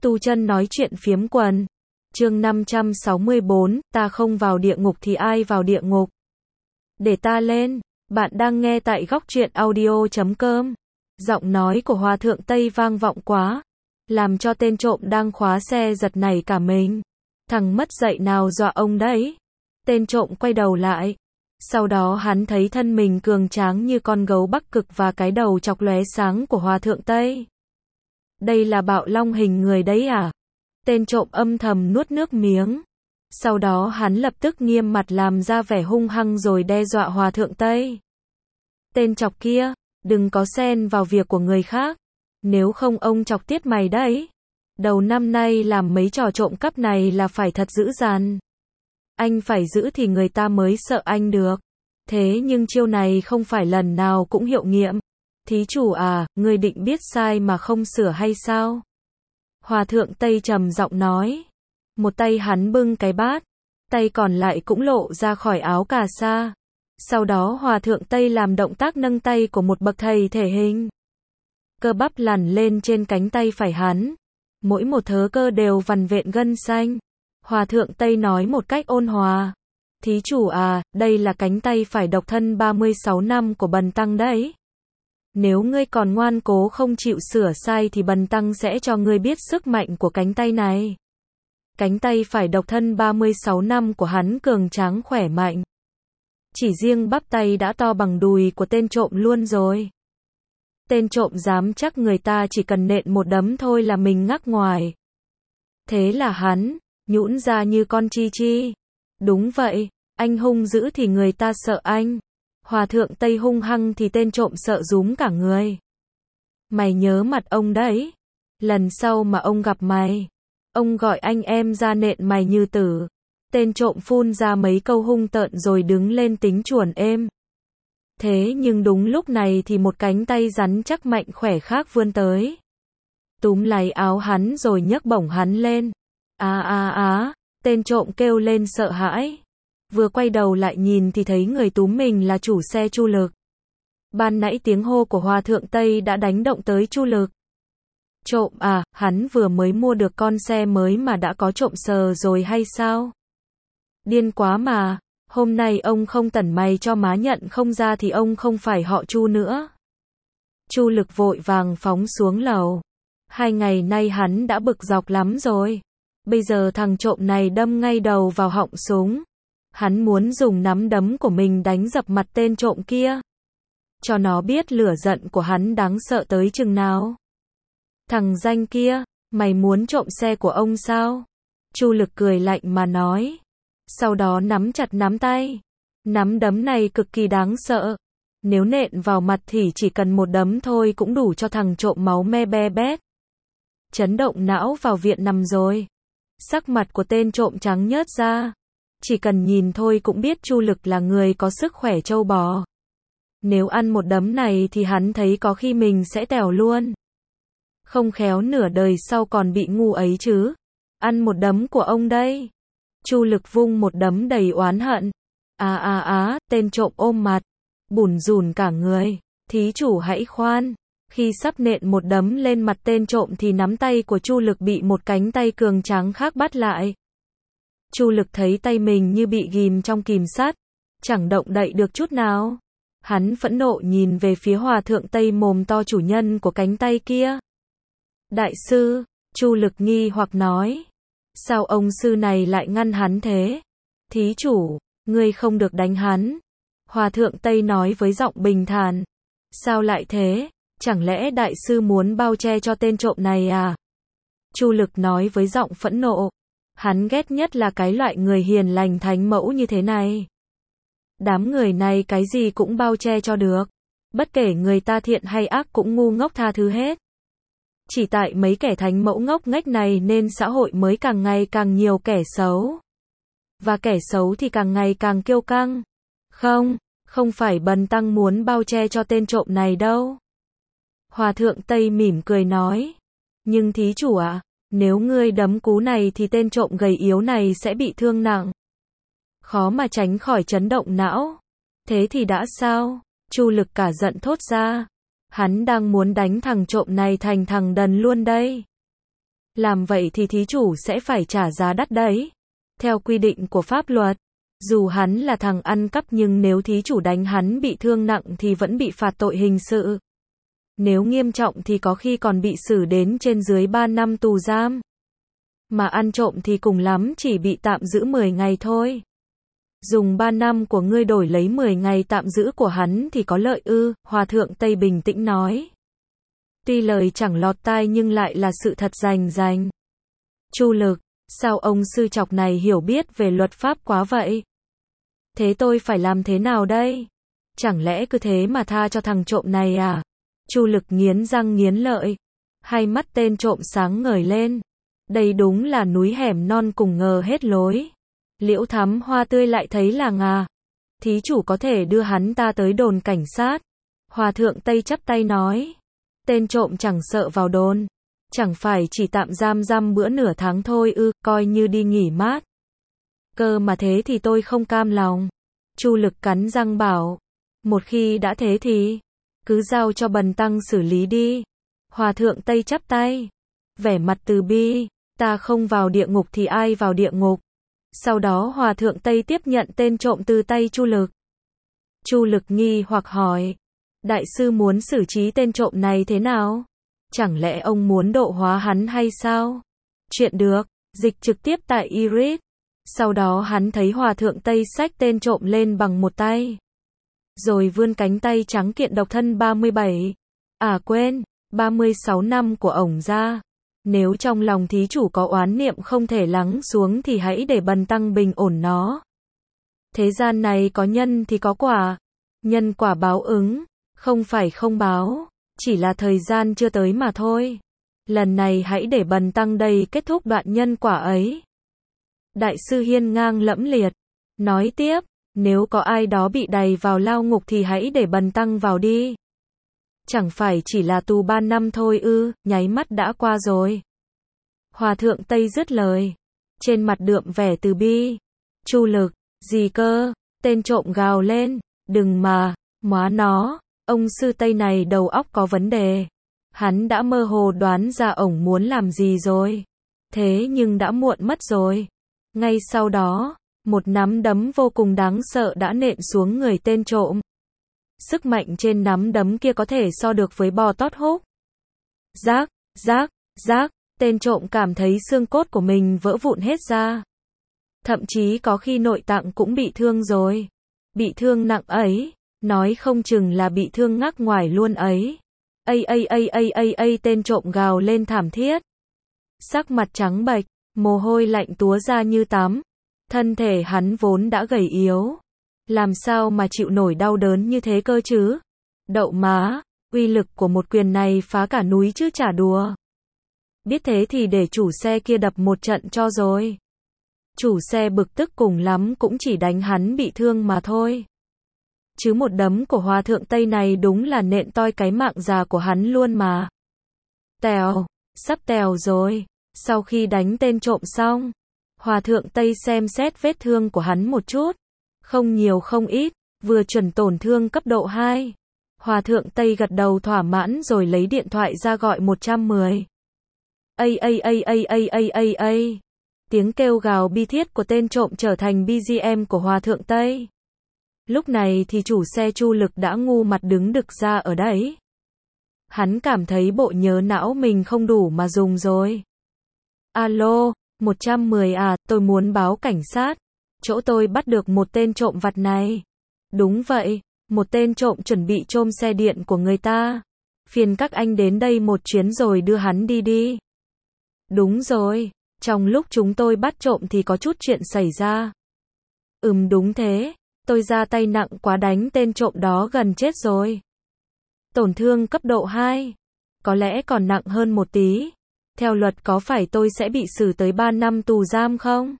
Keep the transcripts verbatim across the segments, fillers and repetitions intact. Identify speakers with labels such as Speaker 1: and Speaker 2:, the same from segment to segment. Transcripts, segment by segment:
Speaker 1: Tu chân nói chuyện phiếm quần. Chương năm trăm sáu mươi bốn, ta không vào địa ngục thì ai vào địa ngục? Để ta lên. Bạn đang nghe tại góc truyện audio chấm com. Giọng nói của Hòa thượng Tây vang vọng quá, làm cho tên trộm đang khóa xe giật nảy cả mình. Thằng mất dạy nào dọa ông đấy? Tên trộm quay đầu lại. Sau đó hắn thấy thân mình cường tráng như con gấu Bắc Cực và cái đầu chọc lóe sáng của Hòa thượng Tây. Đây là Bạo Long hình người đấy à? Tên trộm âm thầm nuốt nước miếng. Sau đó hắn lập tức nghiêm mặt làm ra vẻ hung hăng rồi đe dọa Hòa thượng Tây. Tên chọc kia, đừng có xen vào việc của người khác. Nếu không ông chọc tiết mày đấy. Đầu năm nay làm mấy trò trộm cắp này là phải thật dữ dằn. Anh phải giữ thì người ta mới sợ anh được. Thế nhưng chiêu này không phải lần nào cũng hiệu nghiệm. Thí chủ à, người định biết sai mà không sửa hay sao? Hòa thượng Tây trầm giọng nói. Một tay hắn bưng cái bát, tay còn lại cũng lộ ra khỏi áo cà sa. Sau đó Hòa thượng Tây làm động tác nâng tay của một bậc thầy thể hình. Cơ bắp lằn lên trên cánh tay phải hắn. Mỗi một thớ cơ đều vằn vện gân xanh. Hòa thượng Tây nói một cách ôn hòa. Thí chủ à, đây là cánh tay phải độc thân ba mươi sáu năm của bần tăng đấy. Nếu ngươi còn ngoan cố không chịu sửa sai thì bần tăng sẽ cho ngươi biết sức mạnh của cánh tay này. Cánh tay phải độc thân ba mươi sáu năm của hắn cường tráng khỏe mạnh. Chỉ riêng bắp tay đã to bằng đùi của tên trộm luôn rồi. Tên trộm dám chắc người ta chỉ cần nện một đấm thôi là mình ngắc ngoài. Thế là hắn nhũn ra như con chi chi. Đúng vậy, anh hung dữ thì người ta sợ anh. Hòa thượng Tây hung hăng thì tên trộm sợ rúm cả người. Mày nhớ mặt ông đấy. Lần sau mà ông gặp mày, ông gọi anh em ra nện mày như tử. Tên trộm phun ra mấy câu hung tợn rồi đứng lên tính chuồn êm. Thế nhưng đúng lúc này thì một cánh tay rắn chắc mạnh khỏe khác vươn tới. Túm lấy áo hắn rồi nhấc bổng hắn lên. Á á á, tên trộm kêu lên sợ hãi. Vừa quay đầu lại nhìn thì thấy người túm mình là chủ xe Chu Lực. Ban nãy tiếng hô của Hòa thượng Tây đã đánh động tới Chu Lực. Trộm à, hắn vừa mới mua được con xe mới mà đã có trộm sờ rồi hay sao? Điên quá mà, hôm nay ông không tẩn mày cho má nhận không ra thì ông không phải họ Chu nữa. Chu Lực vội vàng phóng xuống lầu. Hai ngày nay hắn đã bực dọc lắm rồi. Bây giờ thằng trộm này đâm ngay đầu vào họng súng. Hắn muốn dùng nắm đấm của mình đánh dập mặt tên trộm kia. Cho nó biết lửa giận của hắn đáng sợ tới chừng nào. Thằng danh kia, mày muốn trộm xe của ông sao? Chu Lực cười lạnh mà nói. Sau đó nắm chặt nắm tay. Nắm đấm này cực kỳ đáng sợ. Nếu nện vào mặt thì chỉ cần một đấm thôi cũng đủ cho thằng trộm máu me be bét. Chấn động não vào viện nằm rồi. Sắc mặt của tên trộm trắng nhớt ra. Chỉ cần nhìn thôi cũng biết Chu Lực là người có sức khỏe trâu bò. Nếu ăn một đấm này thì hắn thấy có khi mình sẽ tèo luôn. Không khéo nửa đời sau còn bị ngu ấy chứ. Ăn một đấm của ông đây. Chu Lực vung một đấm đầy oán hận. Á á á, tên trộm ôm mặt, bủn rủn cả người. Thí chủ hãy khoan. Khi sắp nện một đấm lên mặt tên trộm thì nắm tay của Chu Lực bị một cánh tay cường tráng khác bắt lại. Chu Lực thấy tay mình như bị ghim trong kìm sắt, chẳng động đậy được chút nào. Hắn phẫn nộ nhìn về phía Hòa thượng Tây mồm to chủ nhân của cánh tay kia. Đại sư, Chu Lực nghi hoặc nói. Sao ông sư này lại ngăn hắn thế? Thí chủ, ngươi không được đánh hắn. Hòa thượng Tây nói với giọng bình thản. Sao lại thế? Chẳng lẽ đại sư muốn bao che cho tên trộm này à? Chu Lực nói với giọng phẫn nộ. Hắn ghét nhất là cái loại người hiền lành thánh mẫu như thế này. Đám người này cái gì cũng bao che cho được. Bất kể người ta thiện hay ác cũng ngu ngốc tha thứ hết. Chỉ tại mấy kẻ thánh mẫu ngốc nghếch này nên xã hội mới càng ngày càng nhiều kẻ xấu. Và kẻ xấu thì càng ngày càng kiêu căng. Không, không phải bần tăng muốn bao che cho tên trộm này đâu. Hòa thượng Tây mỉm cười nói. Nhưng thí chủ ạ, à, nếu ngươi đấm cú này thì tên trộm gầy yếu này sẽ bị thương nặng. Khó mà tránh khỏi chấn động não. Thế thì đã sao? Chu Lực cả giận thốt ra. Hắn đang muốn đánh thằng trộm này thành thằng đần luôn đây. Làm vậy thì thí chủ sẽ phải trả giá đắt đấy. Theo quy định của pháp luật, dù hắn là thằng ăn cắp nhưng nếu thí chủ đánh hắn bị thương nặng thì vẫn bị phạt tội hình sự. Nếu nghiêm trọng thì có khi còn bị xử đến trên dưới ba năm tù giam. Mà ăn trộm thì cùng lắm chỉ bị tạm giữ mười ngày thôi. Dùng ba năm của ngươi đổi lấy mười ngày tạm giữ của hắn thì có lợi ư? Hòa thượng Tây bình tĩnh nói. Tuy lời chẳng lọt tai nhưng lại là sự thật rành rành. Chu Lực, sao ông sư chọc này hiểu biết về luật pháp quá vậy? Thế tôi phải làm thế nào đây? Chẳng lẽ cứ thế mà tha cho thằng trộm này à? Chu Lực nghiến răng nghiến lợi. Hai mắt tên trộm sáng ngời lên. Đây đúng là núi hẻm non cùng ngờ hết lối. Liễu Thắm Hoa tươi lại thấy là ngà. Thí chủ có thể đưa hắn ta tới đồn cảnh sát. Hòa thượng Tây chắp tay nói. Tên trộm chẳng sợ vào đồn. Chẳng phải chỉ tạm giam giam bữa nửa tháng thôi ư, coi như đi nghỉ mát. Cơ mà thế thì tôi không cam lòng. Chu Lực cắn răng bảo. Một khi đã thế thì cứ giao cho bần tăng xử lý đi. Hòa thượng Tây chắp tay. Vẻ mặt từ bi. Ta không vào địa ngục thì ai vào địa ngục. Sau đó Hòa thượng Tây tiếp nhận tên trộm từ tay Chu Lực. Chu Lực nghi hoặc hỏi. Đại sư muốn xử trí tên trộm này thế nào? Chẳng lẽ ông muốn độ hóa hắn hay sao? Chuyện được, dịch trực tiếp tại Iris. Sau đó hắn thấy Hòa thượng Tây xách tên trộm lên bằng một tay. Rồi vươn cánh tay trắng kiện độc thân ba mươi bảy. À quên, ba mươi sáu năm của ổng ra. Nếu trong lòng thí chủ có oán niệm không thể lắng xuống thì hãy để bần tăng bình ổn nó. Thế gian này có nhân thì có quả. Nhân quả báo ứng, không phải không báo, chỉ là thời gian chưa tới mà thôi. Lần này hãy để bần tăng đây kết thúc đoạn nhân quả ấy. Đại sư hiên ngang lẫm liệt, nói tiếp, nếu có ai đó bị đày vào lao ngục thì hãy để bần tăng vào đi. Chẳng phải chỉ là tù ba năm thôi ư, nháy mắt đã qua rồi. Hòa thượng Tây dứt lời, trên mặt đượm vẻ từ bi. Chu Lực, gì cơ? Tên trộm gào lên, đừng mà, móa nó, ông sư Tây này đầu óc có vấn đề. Hắn đã mơ hồ đoán ra ổng muốn làm gì rồi. Thế nhưng đã muộn mất rồi. Ngay sau đó, một nắm đấm vô cùng đáng sợ đã nện xuống người tên trộm. Sức mạnh trên nắm đấm kia có thể so được với bò tót húc. Rác, rác, rác, tên trộm cảm thấy xương cốt của mình vỡ vụn hết ra. Thậm chí có khi nội tạng cũng bị thương rồi. Bị thương nặng ấy, nói không chừng là bị thương ngắc ngoài luôn ấy. Ây ây ây ây ây ây tên trộm gào lên thảm thiết. Sắc mặt trắng bệch, mồ hôi lạnh túa ra như tắm. Thân thể hắn vốn đã gầy yếu. Làm sao mà chịu nổi đau đớn như thế cơ chứ? Đậu má, uy lực của một quyền này phá cả núi chứ chả đùa. Biết thế thì để chủ xe kia đập một trận cho rồi. Chủ xe bực tức cùng lắm cũng chỉ đánh hắn bị thương mà thôi. Chứ một đấm của Hòa thượng Tây này đúng là nện toi cái mạng già của hắn luôn mà. Tèo, sắp tèo rồi. Sau khi đánh tên trộm xong, Hòa thượng Tây xem xét vết thương của hắn một chút. Không nhiều không ít, vừa chuẩn tổn thương cấp độ hai. Hòa thượng Tây gật đầu thỏa mãn rồi lấy điện thoại ra gọi một trăm mười. Ây ây ây ây ây ây ây ây. Tiếng kêu gào bi thiết của tên trộm trở thành bê giê em của Hòa thượng Tây. Lúc này thì chủ xe Chu Lực đã ngu mặt đứng đực ra ở đấy. Hắn cảm thấy bộ nhớ não mình không đủ mà dùng rồi. Alo, một trăm mười à, tôi muốn báo cảnh sát. Chỗ tôi bắt được một tên trộm vặt này. Đúng vậy, một tên trộm chuẩn bị trộm xe điện của người ta. Phiền các anh đến đây một chuyến rồi đưa hắn đi đi. Đúng rồi, trong lúc chúng tôi bắt trộm thì có chút chuyện xảy ra. Ừm đúng thế, tôi ra tay nặng quá đánh tên trộm đó gần chết rồi. Tổn thương cấp độ hai, có lẽ còn nặng hơn một tí. Theo luật có phải tôi sẽ bị xử tới ba năm tù giam không?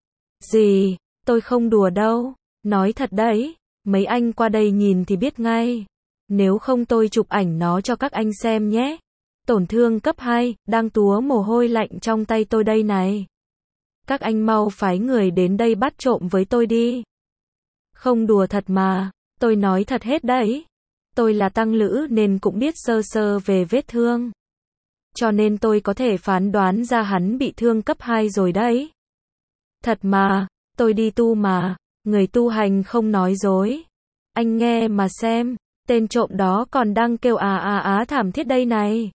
Speaker 1: Gì, tôi không đùa đâu, nói thật đấy, mấy anh qua đây nhìn thì biết ngay. Nếu không tôi chụp ảnh nó cho các anh xem nhé. Tổn thương cấp hai, đang túa mồ hôi lạnh trong tay tôi đây này. Các anh mau phái người đến đây bắt trộm với tôi đi. Không đùa thật mà, tôi nói thật hết đấy. Tôi là tăng lữ nên cũng biết sơ sơ về vết thương. cho nên tôi có thể phán đoán ra hắn bị thương cấp hai rồi đấy. Thật mà, tôi đi tu mà, người tu hành không nói dối. Anh nghe mà xem, tên trộm đó còn đang kêu à à á thảm thiết đây này.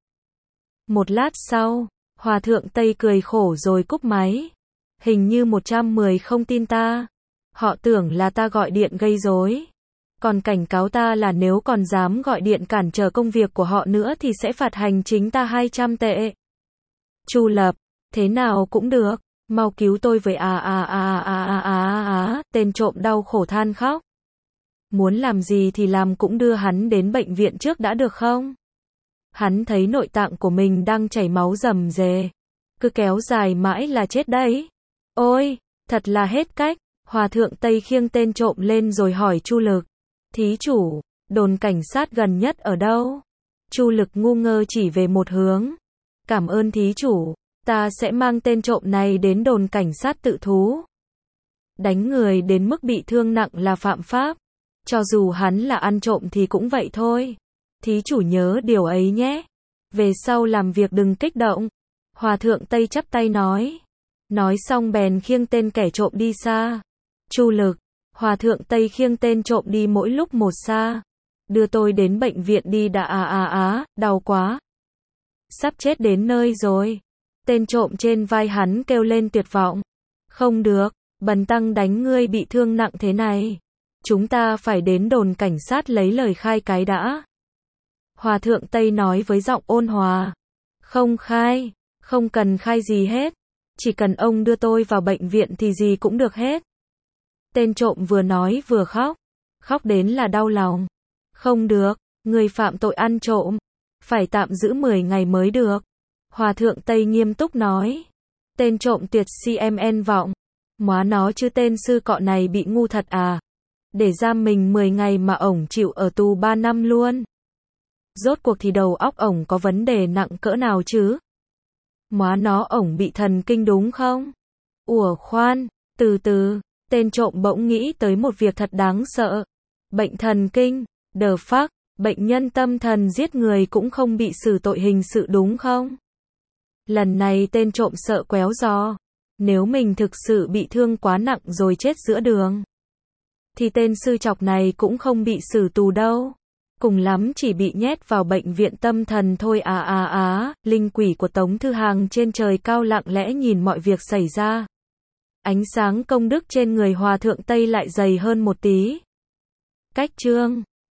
Speaker 1: Một lát sau, Hòa thượng Tây cười khổ rồi cúp máy. Hình như một trăm mười không tin ta. Họ tưởng là ta gọi điện gây rối. Còn cảnh cáo ta là nếu còn dám gọi điện cản trở công việc của họ nữa thì sẽ phạt hành chính ta hai trăm tệ. Chu Lập, thế nào cũng được, mau cứu tôi với à à à à à à à, tên trộm đau khổ than khóc. Muốn làm gì thì làm, cũng đưa hắn đến bệnh viện trước đã được không? Hắn thấy nội tạng của mình đang chảy máu rầm rề. Cứ kéo dài mãi là chết đấy. Ôi, thật là hết cách. Hòa thượng Tây khiêng tên trộm lên rồi hỏi Chu Lực. Thí chủ, đồn cảnh sát gần nhất ở đâu? Chu Lực ngu ngơ chỉ về một hướng. Cảm ơn thí chủ, ta sẽ mang tên trộm này đến đồn cảnh sát tự thú. Đánh người đến mức bị thương nặng là phạm pháp. Cho dù hắn là ăn trộm thì cũng vậy thôi. Thí chủ nhớ điều ấy nhé. Về sau làm việc đừng kích động. Hòa thượng Tây chắp tay nói. Nói xong bèn khiêng tên kẻ trộm đi xa. Chu Lực, Hòa thượng Tây khiêng tên trộm đi mỗi lúc một xa. Đưa tôi đến bệnh viện đi đã à à á, đau quá. Sắp chết đến nơi rồi. Tên trộm trên vai hắn kêu lên tuyệt vọng. Không được, bần tăng đánh ngươi bị thương nặng thế này. Chúng ta phải đến đồn cảnh sát lấy lời khai cái đã. Hòa thượng Tây nói với giọng ôn hòa. Không khai, không cần khai gì hết. Chỉ cần ông đưa tôi vào bệnh viện thì gì cũng được hết. Tên trộm vừa nói vừa khóc. Khóc đến là đau lòng. Không được, người phạm tội ăn trộm. Phải tạm giữ mười ngày mới được. Hòa thượng Tây nghiêm túc nói. Tên trộm tuyệt si em en vọng. Móa nó chứ tên sư cọ này bị ngu thật à. Để giam mình mười ngày mà ổng chịu ở tù ba năm luôn. Rốt cuộc thì đầu óc ổng có vấn đề nặng cỡ nào chứ? Móa nó ổng bị thần kinh đúng không? Ủa khoan, từ từ, tên trộm bỗng nghĩ tới một việc thật đáng sợ. Bệnh thần kinh, the fuck, bệnh nhân tâm thần giết người cũng không bị xử tội hình sự đúng không? Lần này tên trộm sợ quéo giò. Nếu mình thực sự bị thương quá nặng rồi chết giữa đường, thì tên sư chọc này cũng không bị xử tù đâu. Cùng lắm chỉ bị nhét vào bệnh viện tâm thần thôi à à à. Linh quỷ của Tống Thư Hàng trên trời cao lặng lẽ nhìn mọi việc xảy ra. Ánh sáng công đức trên người Hòa thượng Tây lại dày hơn một tí. Cách chương